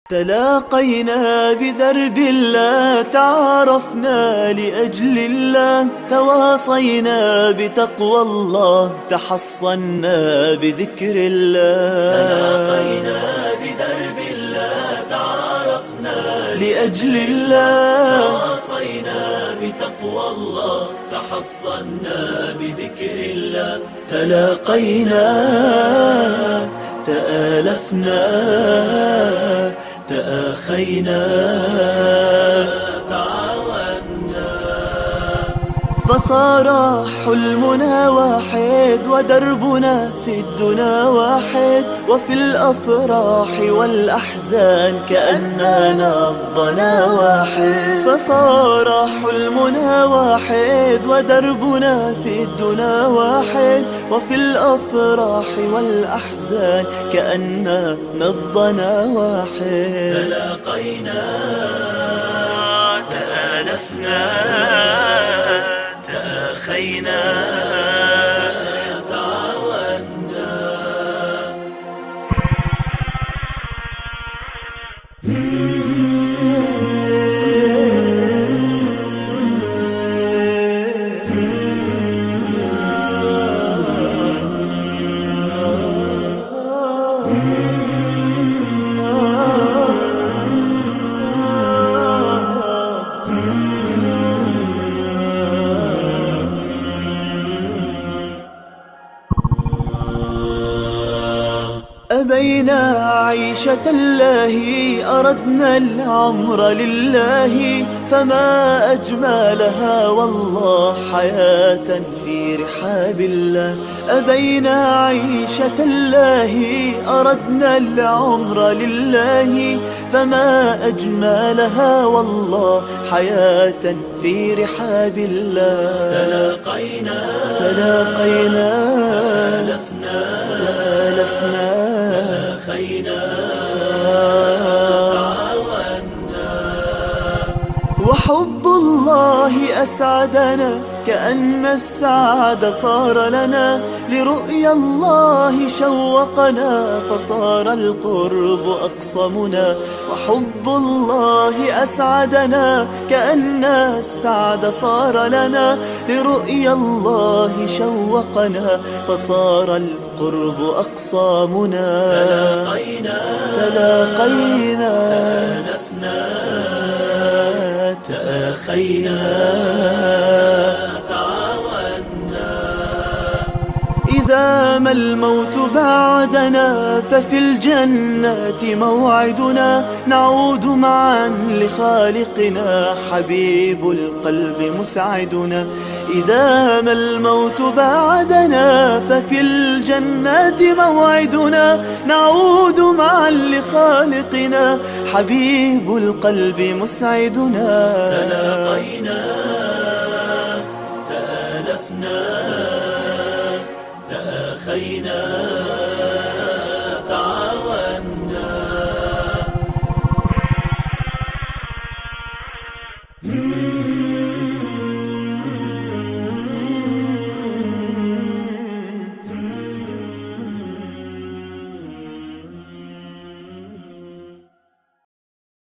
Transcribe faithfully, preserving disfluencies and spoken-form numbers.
تلاقينا بدرب الله، تعارفنا لأجل الله، تواصينا بتقوى الله، تحصنا بذكر الله. تلاقينا بدرب الله، تعارفنا لأجل الله، تواصينا بتقوى الله، تحصنا بذكر الله. تلاقينا تآلفنا تآخينا تعاوننا، فصار حلمنا واحد، ودربنا في الدنا واحد، وفي الأفراح والأحزان كأننا نبضنا واحد. فصار حلمنا واحد، ودربنا في الدنا واحد، وفي الأفراح والأحزان كأننا نبضنا واحد. تلاقينا تآلفنا تآخينا تعاوننا. أبينا عيشة الله، أردنا العمر لله، فما أجملها والله حياة في رحاب الله. أبينا عيشة الله، أردنا العمر لله، فما أجملها والله حياة في رحاب الله. تلاقينا تلاقينا تآلفنا تآلفنا تآخينا تعاوننا. وحب الله أسعدنا، كأن السعد صار لنا، لرؤيا الله شوقنا، فصار القرب أقصمنا. وحب الله أسعدنا، كأن السعد صار لنا، لرؤيا الله شوقنا، فصار القرب أقصامنا. تلاقينا تلاقينا تآلفنا تآخينا تعاوننا. إذا ما الموت بعدنا، ففي الجنة موعدنا، نعود معا لخالقنا، حبيب القلب مسعدنا. إذا ما الموت بعدنا، ففي الجنة موعدنا، نعود معا لخالقنا، حبيب القلب مسعدنا. تلاقينا تآلفنا تآخينا